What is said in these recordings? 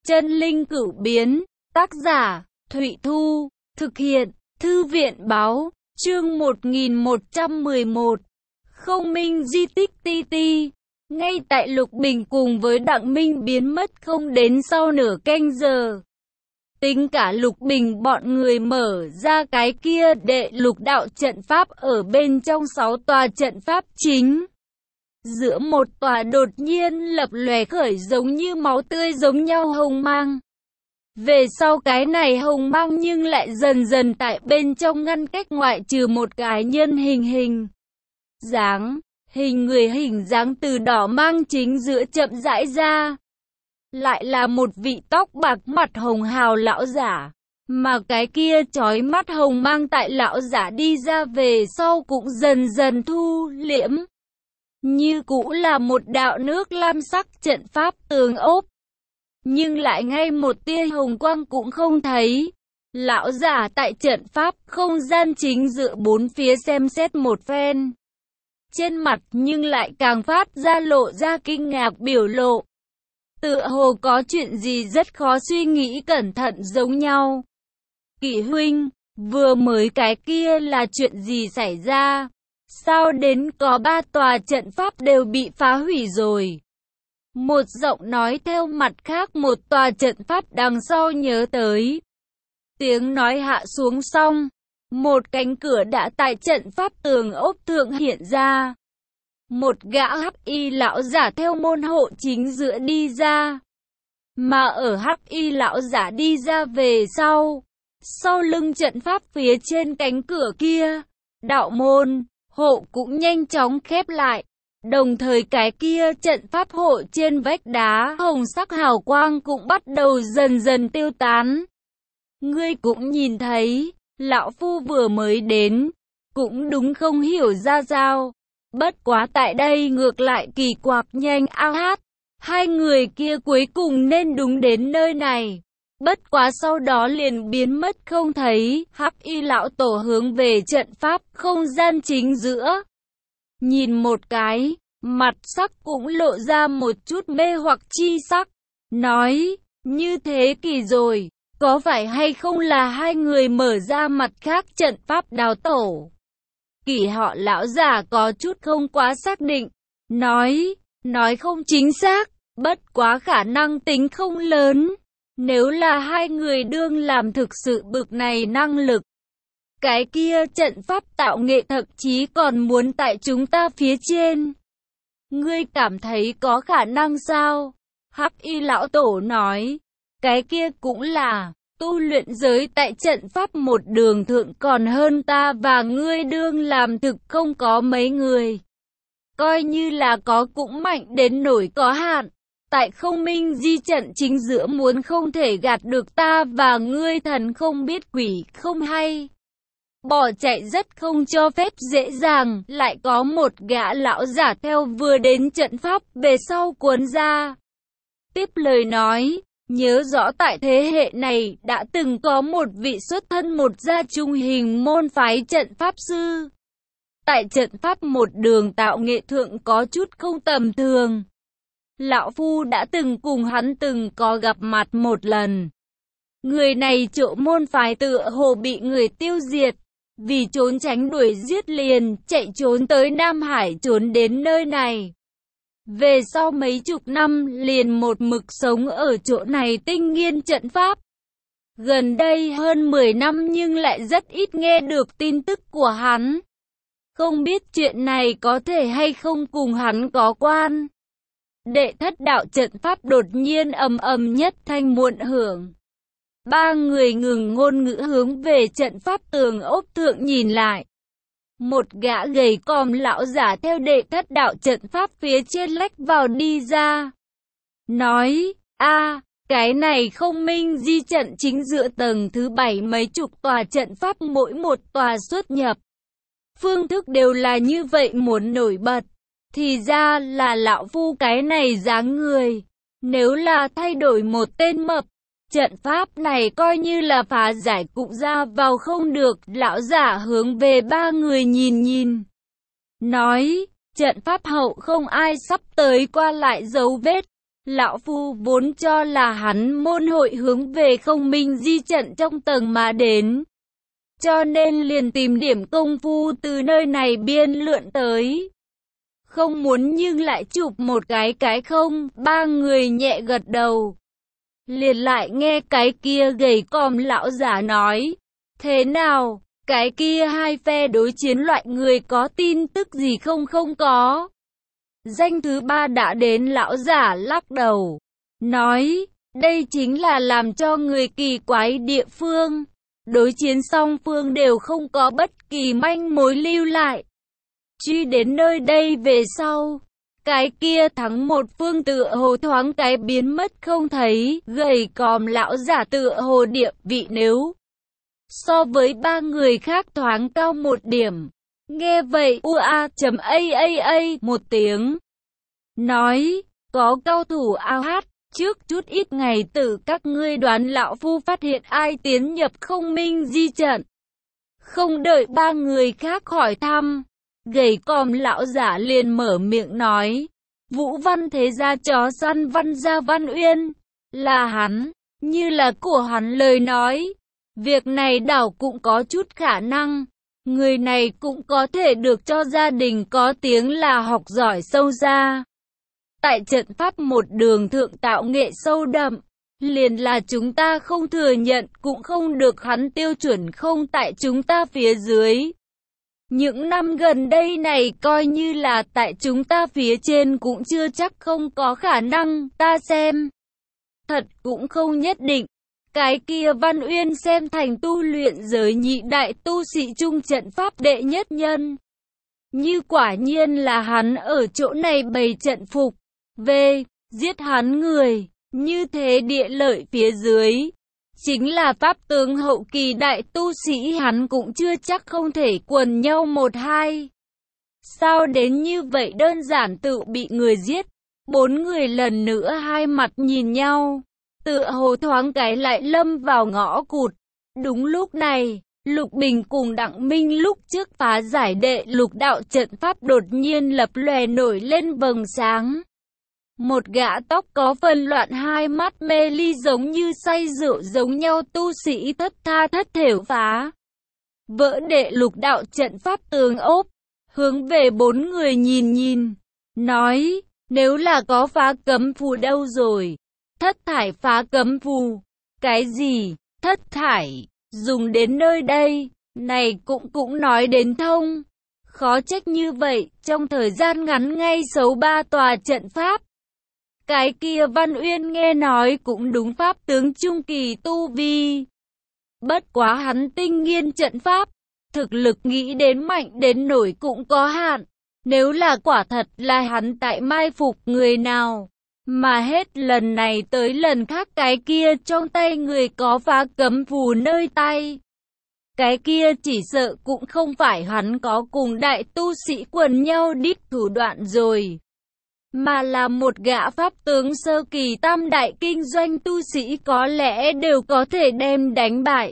Chân linh cửu biến, tác giả, Thụy Thu, thực hiện, Thư viện báo, chương 1111, Không Minh di tích ti ti. Ngay tại Lục Bình cùng với Đặng Minh biến mất không đến sau nửa canh giờ. Tính cả Lục Bình bọn người mở ra cái kia đệ lục đạo trận pháp ở bên trong 6 tòa trận pháp chính. Giữa một tòa đột nhiên lập lòe khởi giống như máu tươi giống nhau hồng mang. Về sau cái này hồng mang nhưng lại dần dần tại bên trong ngăn cách ngoại trừ một cái nhân hình dáng, hình người hình dáng từ đỏ mang chính giữa chậm rãi ra. Lại là một vị tóc bạc mặt hồng hào lão giả, mà cái kia chói mắt hồng mang tại lão giả đi ra về sau cũng dần dần thu liễm. Như cũ là một đạo nước lam sắc trận pháp tường ốp, nhưng lại ngay một tia hồng quang cũng không thấy. Lão giả tại trận pháp không gian chính giữa bốn phía xem xét một phen. Trên mặt nhưng lại càng phát ra lộ ra kinh ngạc biểu lộ. Tựa hồ có chuyện gì rất khó suy nghĩ cẩn thận giống nhau. Kỷ huynh, vừa mới cái kia là chuyện gì xảy ra? Sao đến có 3 tòa trận pháp đều bị phá hủy rồi? Một giọng nói theo mặt khác một tòa trận pháp đằng sau nhớ tới. Tiếng nói hạ xuống xong, một cánh cửa đã tại trận pháp tường ốp thượng hiện ra. Một gã hắc y lão giả theo môn hộ chính giữa đi ra. Mà ở hắc y lão giả đi ra về sau lưng trận pháp phía trên cánh cửa kia, đạo môn hộ cũng nhanh chóng khép lại. Đồng thời cái kia trận pháp hộ trên vách đá hồng sắc hào quang cũng bắt đầu dần dần tiêu tán. Ngươi cũng nhìn thấy, lão phu vừa mới đến, cũng đúng không hiểu ra sao. Bất quá tại đây ngược lại kỳ quặc nhanh ao hát. Hai người kia cuối cùng nên đúng đến nơi này. Bất quá sau đó liền biến mất không thấy. Hắc y lão tổ hướng về trận pháp không gian chính giữa. Nhìn một cái, mặt sắc cũng lộ ra một chút mê hoặc chi sắc. Nói, như thế kỳ rồi, có phải hay không là hai người mở ra mặt khác trận pháp đào tổ? Kỷ họ lão già có chút không quá xác định. Nói không chính xác, bất quá khả năng tính không lớn. Nếu là hai người đương làm thực sự bực này năng lực, cái kia trận pháp tạo nghệ thậm chí còn muốn tại chúng ta phía trên. Ngươi cảm thấy có khả năng sao? Hắc y lão tổ nói, cái kia cũng là, tu luyện giới tại trận pháp một đường thượng còn hơn ta và ngươi đương làm thực không có mấy người. Coi như là có cũng mạnh đến nổi có hạn. Tại không minh di trận chính giữa muốn không thể gạt được ta và ngươi thần không biết quỷ không hay. Bỏ chạy rất không cho phép dễ dàng, lại có một gã lão giả theo vừa đến trận pháp về sau cuốn ra. Tiếp lời nói, nhớ rõ tại thế hệ này đã từng có một vị xuất thân một gia trung hình môn phái trận pháp sư. Tại trận pháp một đường tạo nghệ thượng có chút không tầm thường. Lão phu đã từng cùng hắn từng có gặp mặt một lần. Người này chỗ môn phái tựa hồ bị người tiêu diệt. Vì trốn tránh đuổi giết liền chạy trốn tới Nam Hải trốn đến nơi này. Về sau mấy chục năm liền một mực sống ở chỗ này tinh nghiên trận pháp. Gần đây hơn 10 năm nhưng lại rất ít nghe được tin tức của hắn. Không biết chuyện này có thể hay không cùng hắn có quan. Đệ thất đạo trận pháp đột nhiên ầm ầm nhất thanh muộn hưởng. Ba người ngừng ngôn ngữ hướng về trận pháp tường ốp thượng nhìn lại. Một gã gầy còm lão giả theo đệ thất đạo trận pháp phía trên lách vào đi ra. Nói, cái này không minh di trận chính giữa tầng thứ 7 mấy chục tòa trận pháp mỗi một tòa xuất nhập. Phương thức đều là như vậy muốn nổi bật. Thì ra là lão phu cái này dáng người. Nếu là thay đổi một tên mập, trận pháp này coi như là phá giải cũng ra vào không được. Lão giả hướng về ba người nhìn. Nói, trận pháp hậu không ai sắp tới qua lại dấu vết. Lão Phu vốn cho là hắn môn hội hướng về Không Minh Di trận trong tầng mà đến, cho nên liền tìm điểm công phu từ nơi này biên lượn tới. Không muốn nhưng lại chụp một cái không, ba người nhẹ gật đầu. Liền lại nghe cái kia gầy còm lão giả nói, thế nào, cái kia hai phe đối chiến loại người có tin tức gì không? Không có. Danh thứ ba đã đến, lão giả lắc đầu, nói, đây chính là làm cho người kỳ quái địa phương. Đối chiến song phương đều không có bất kỳ manh mối lưu lại. Truy đến nơi đây về sau, cái kia thắng một phương tựa hồ thoáng cái biến mất không thấy, gầy còm lão giả tựa hồ địa vị nếu so với ba người khác thoáng cao một điểm. Nghe vậy ua.aaa một tiếng, nói, có cao thủ AH, trước chút ít ngày tử các ngươi đoán lão phu phát hiện ai tiến nhập Không Minh Di trận. Không đợi ba người khác hỏi thăm, gầy còm lão giả liền mở miệng nói, Vũ Văn Thế Gia chó săn Văn Gia Văn Uyên, là hắn. Như là của hắn lời nói, việc này đảo cũng có chút khả năng. Người này cũng có thể được cho gia đình có tiếng là học giỏi sâu xa. Tại trận pháp một đường thượng tạo nghệ sâu đậm, liền là chúng ta không thừa nhận cũng không được, hắn tiêu chuẩn không tại chúng ta phía dưới. Những năm gần đây này coi như là tại chúng ta phía trên cũng chưa chắc không có khả năng, ta xem. Thật cũng không nhất định. Cái kia Văn Uyên xem thành tu luyện giới nhị đại tu sĩ trung trận pháp đệ nhất nhân. Như quả nhiên là hắn ở chỗ này bày trận phục. Giết hắn người, như thế địa lợi phía dưới. Chính là pháp tướng hậu kỳ đại tu sĩ hắn cũng chưa chắc không thể quần nhau một hai. Sao đến như vậy đơn giản tự bị người giết? Bốn người lần nữa hai mặt nhìn nhau, tựa hồ thoáng cái lại lâm vào ngõ cụt. Đúng lúc này, Lục Bình cùng Đặng Minh lúc trước phá giải đệ lục đạo trận pháp đột nhiên lập lòe nổi lên vầng sáng. Một gã tóc có phần loạn, hai mắt mê ly giống như say rượu giống nhau tu sĩ thất tha thất thểu phá vỡ đệ lục đạo trận pháp tường ốp, hướng về bốn người nhìn, nói, nếu là có phá cấm phù đâu rồi? Thất thải phá cấm phù? Cái gì? Thất thải, dùng đến nơi đây, này cũng nói đến thông. Khó trách như vậy, trong thời gian ngắn ngay xấu ba tòa trận pháp. Cái kia Văn Uyên nghe nói cũng đúng, pháp tướng trung kỳ tu vi. Bất quá hắn tinh nghiên trận pháp, thực lực nghĩ đến mạnh đến nổi cũng có hạn. Nếu là quả thật là hắn tại mai phục người nào, mà hết lần này tới lần khác cái kia trong tay người có phá cấm phù nơi tay. Cái kia chỉ sợ cũng không phải hắn có cùng đại tu sĩ quần nhau đít thủ đoạn rồi, mà là một gã pháp tướng sơ kỳ tam đại kinh doanh tu sĩ có lẽ đều có thể đem đánh bại.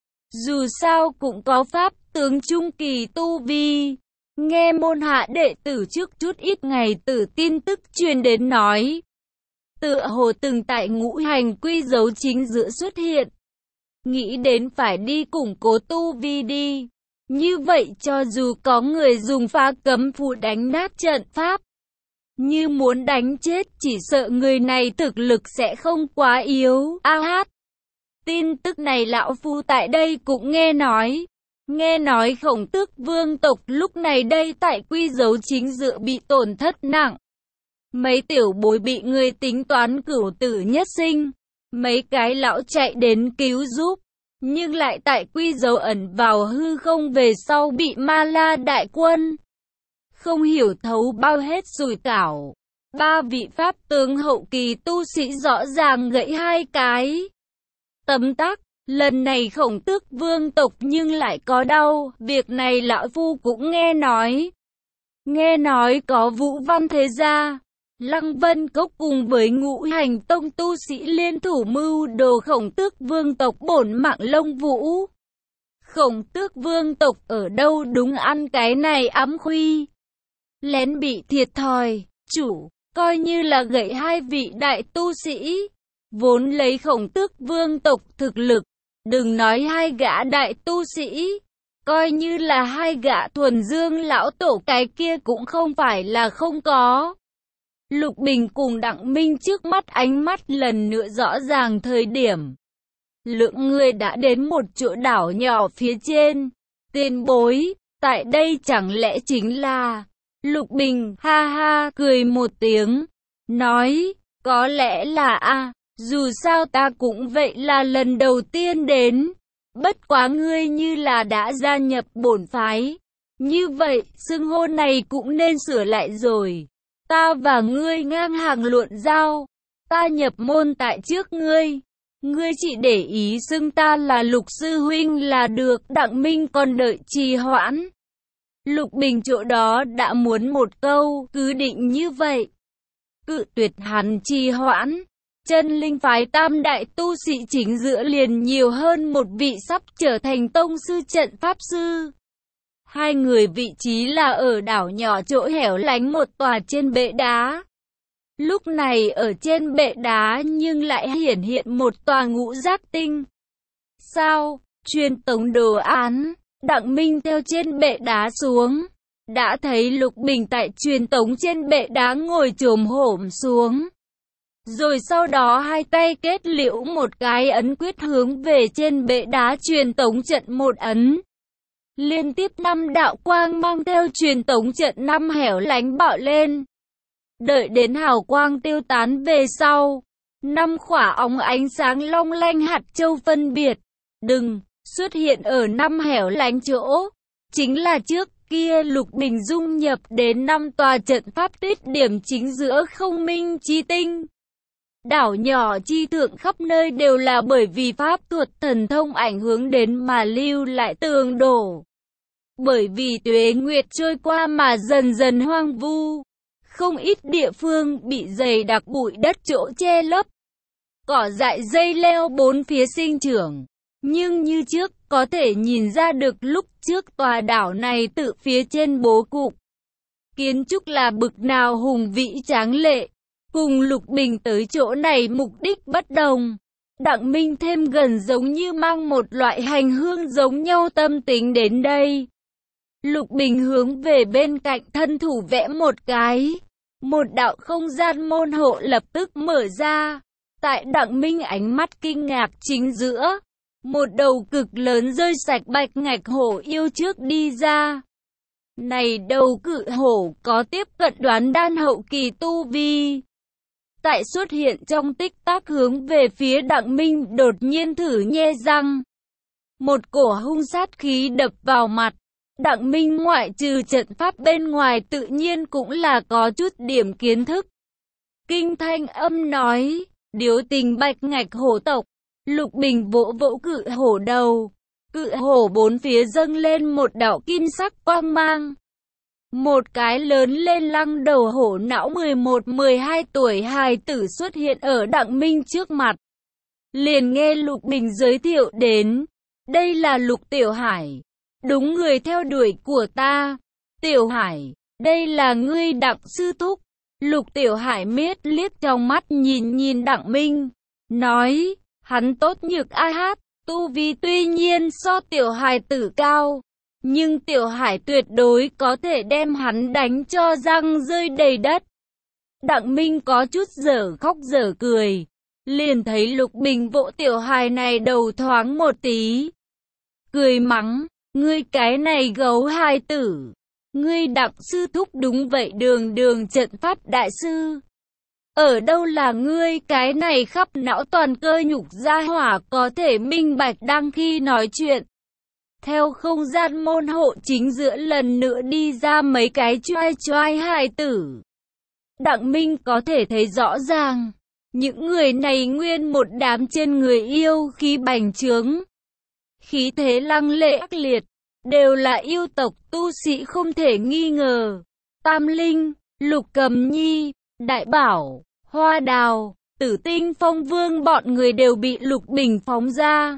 Dù sao cũng có pháp tướng trung kỳ tu vi. Nghe môn hạ đệ tử trước chút ít ngày tử tin tức truyền đến nói, tựa hồ từng tại ngũ hành quy dấu chính giữa xuất hiện. Nghĩ đến phải đi củng cố tu vi đi. Như vậy cho dù có người dùng phá cấm phù đánh nát trận pháp, như muốn đánh chết, chỉ sợ người này thực lực sẽ không quá yếu. Tin tức này lão phu tại đây cũng nghe nói. Nghe nói Khổng Tước vương tộc lúc này đây tại quy dấu chính giữa bị tổn thất nặng. Mấy tiểu bối bị người tính toán cửu tử nhất sinh. Mấy cái lão chạy đến cứu giúp, nhưng lại tại quy dấu ẩn vào hư không về sau bị Ma La đại quân không hiểu thấu bao hết rủi cảo. Ba vị pháp tướng hậu kỳ tu sĩ rõ ràng gãy hai cái tấm tắc. Lần này Khổng Tước vương tộc nhưng lại có đau. Việc này lão phu cũng nghe nói. Nghe nói có Vũ Văn Thế Gia, Lăng Vân Cốc cùng với Ngũ Hành Tông tu sĩ liên thủ mưu đồ Khổng Tước vương tộc bổn mạng Lông Vũ. Khổng Tước vương tộc ở đâu đúng ăn cái này ám khuy, lén bị thiệt thòi. Chủ coi như là gậy hai vị đại tu sĩ, vốn lấy Khổng Tước vương tộc thực lực, đừng nói hai gã đại tu sĩ, coi như là hai gã thuần dương lão tổ cái kia cũng không phải là không có. Lục Bình cùng Đặng Minh trước mắt ánh mắt lần nữa rõ ràng thời điểm. Lượng người đã đến một chỗ đảo nhỏ phía trên. Tiền bối, tại đây chẳng lẽ chính là... Lục Bình ha ha cười một tiếng, nói, có lẽ là dù sao ta cũng vậy là lần đầu tiên đến. Bất quá ngươi như là đã gia nhập bổn phái. Như vậy, xưng hô này cũng nên sửa lại rồi. Ta và ngươi ngang hàng luận giao. Ta nhập môn tại trước ngươi. Ngươi chỉ để ý xưng ta là Lục sư huynh là được. Đặng Minh còn đợi trì hoãn. Lục Bình chỗ đó đã muốn một câu, cứ định như vậy. Cự tuyệt hắn trì hoãn. Chân linh phái tam đại tu sĩ chính giữa liền nhiều hơn một vị sắp trở thành tông sư trận pháp sư. Hai người vị trí là ở đảo nhỏ chỗ hẻo lánh một tòa trên bệ đá. Lúc này ở trên bệ đá nhưng lại hiển hiện một tòa ngũ giác tinh. Sao? Truyền tống đồ án. Đặng Minh theo trên bệ đá xuống. Đã thấy Lục Bình tại truyền tống trên bệ đá ngồi chồm hổm xuống. Rồi sau đó hai tay kết liễu một cái ấn quyết hướng về trên bệ đá truyền tống trận một ấn. Liên tiếp 5 đạo quang mang theo truyền tống trận 5 hẻo lánh bạo lên. Đợi đến hào quang tiêu tán về sau, 5 khỏa óng ánh sáng long lanh hạt châu phân biệt, đừng, xuất hiện ở 5 hẻo lánh chỗ. Chính là trước kia Lục Bình dung nhập đến 5 tòa trận pháp tuyết điểm chính giữa không minh chi tinh. Đảo nhỏ chi thượng khắp nơi đều là bởi vì pháp thuật thần thông ảnh hưởng đến mà lưu lại tường đổ. Bởi vì tuế nguyệt trôi qua mà dần dần hoang vu. Không ít địa phương bị dày đặc bụi đất chỗ che lấp. Cỏ dại dây leo bốn phía sinh trưởng. Nhưng như trước có thể nhìn ra được lúc trước tòa đảo này tự phía trên bố cục. Kiến trúc là bực nào hùng vĩ tráng lệ. Cùng Lục Bình tới chỗ này mục đích bất đồng. Đặng Minh thêm gần giống như mang một loại hành hương giống nhau tâm tính đến đây. Lục Bình hướng về bên cạnh thân thủ vẽ một cái. Một đạo không gian môn hộ lập tức mở ra. Tại Đặng Minh ánh mắt kinh ngạc chính giữa. Một đầu cực lớn rơi sạch bạch ngạch hổ yêu trước đi ra. Này đầu cự hổ có tiếp cận đoán đan hậu kỳ tu vi. Tại xuất hiện trong tích tắc hướng về phía Đặng Minh đột nhiên thử nhe răng. Một cổ hung sát khí đập vào mặt. Đặng Minh ngoại trừ trận pháp bên ngoài tự nhiên cũng là có chút điểm kiến thức. Kinh thanh âm nói, điếu tình bạch ngạch hổ tộc. Lục Bình vỗ vỗ cự hổ đầu. Cự hổ bốn phía dâng lên một đạo kim sắc quang mang. Một cái lớn lên lăng đầu hổ não 11-12 tuổi hài tử xuất hiện ở Đặng Minh trước mặt. Liền nghe Lục Bình giới thiệu đến. Đây là Lục Tiểu Hải. Đúng người theo đuổi của ta. Tiểu Hải, đây là ngươi Đặng sư thúc. Lục Tiểu Hải miết liếc trong mắt nhìn Đặng Minh. Nói, hắn tốt nhược ai hát. Tu vi tuy nhiên so Tiểu Hải tử cao. Nhưng Tiểu Hải tuyệt đối có thể đem hắn đánh cho răng rơi đầy đất. Đặng Minh có chút dở khóc dở cười. Liền thấy Lục Bình vỗ Tiểu Hải này đầu thoáng một tí. Cười mắng, ngươi cái này gấu hài tử. Ngươi Đặng sư thúc đúng vậy đường trận pháp đại sư. Ở đâu là ngươi cái này khắp não toàn cơ nhục gia hỏa có thể minh bạch đang khi nói chuyện. Theo không gian môn hộ chính giữa lần nữa đi ra mấy cái choai hài tử. Đặng Minh có thể thấy rõ ràng. Những người này nguyên một đám trên người yêu khí bành trướng. Khí thế lăng lệ ác liệt. Đều là yêu tộc tu sĩ không thể nghi ngờ. Tam Linh, Lục Cầm Nhi, Đại Bảo, Hoa Đào, Tử Tinh Phong Vương bọn người đều bị Lục Bình phóng ra.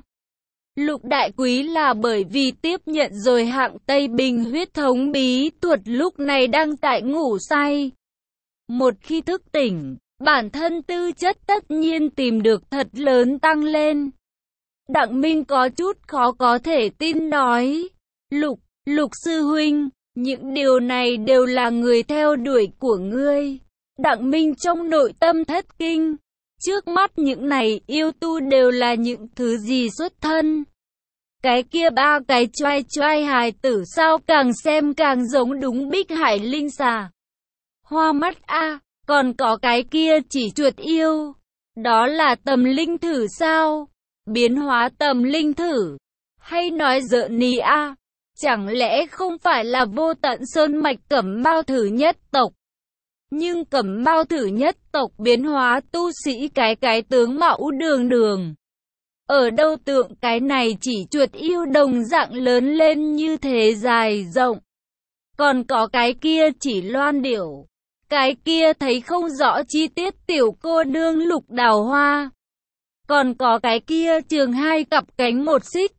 Lục Đại Quý là bởi vì tiếp nhận rồi hạng Tây Bình huyết thống bí thuật lúc này đang tại ngủ say. Một khi thức tỉnh, bản thân tư chất tất nhiên tìm được thật lớn tăng lên. Đặng Minh có chút khó có thể tin nói, Lục sư huynh, những điều này đều là người theo đuổi của ngươi. Đặng Minh trong nội tâm thất kinh, trước mắt những này yêu tu đều là những thứ gì xuất thân. Cái kia ba cái choai hài tử sao càng xem càng giống đúng Bích Hải linh xà. Hoa mắt a, còn có cái kia chỉ chuột yêu. Đó là tầm linh thử sao? Biến hóa tầm linh thử. Hay nói giỡn ní a? Chẳng lẽ không phải là Vô Tận Sơn mạch Cẩm Mao thử nhất tộc? Nhưng Cẩm Mao thử nhất tộc biến hóa tu sĩ cái tướng mạo đường. Ở đâu tượng cái này chỉ chuột yêu đồng dạng lớn lên như thế dài rộng. Còn có cái kia chỉ loan điểu. Cái kia thấy không rõ chi tiết tiểu cô nương Lục Đào Hoa. Còn có cái kia trường 2 cặp cánh 1 xích,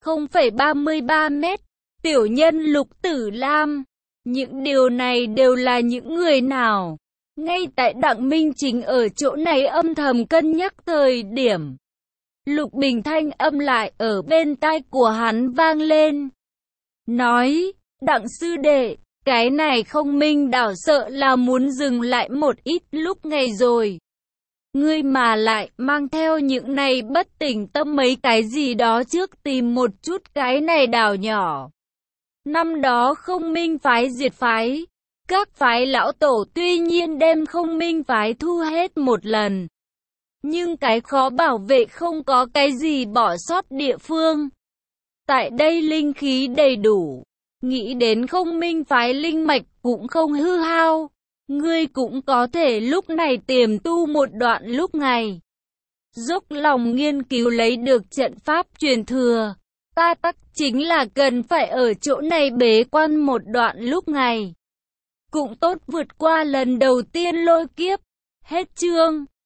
0,33 mét, tiểu nhân Lục Tử Lam. Những điều này đều là những người nào? Ngay tại Đặng Minh Chính ở chỗ này âm thầm cân nhắc thời điểm. Lục Bình thanh âm lại ở bên tai của hắn vang lên. Nói, Đặng sư đệ, cái này Không Minh đảo sợ là muốn dừng lại một ít lúc ngày rồi. Ngươi mà lại mang theo những này bất tỉnh tâm mấy cái gì đó trước tìm một chút cái này đảo nhỏ. Năm đó Không Minh phái diệt phái, các phái lão tổ tuy nhiên đem Không Minh phái thu hết một lần. Nhưng cái khó bảo vệ không có cái gì bỏ sót địa phương. Tại đây linh khí đầy đủ, nghĩ đến Không Minh phái linh mạch cũng không hư hao. Ngươi cũng có thể lúc này tiềm tu một đoạn lúc ngày. Dốc lòng nghiên cứu lấy được trận pháp truyền thừa. Ta tắc chính là cần phải ở chỗ này bế quan một đoạn lúc ngày. Cũng tốt vượt qua lần đầu tiên lôi kiếp. Hết chương.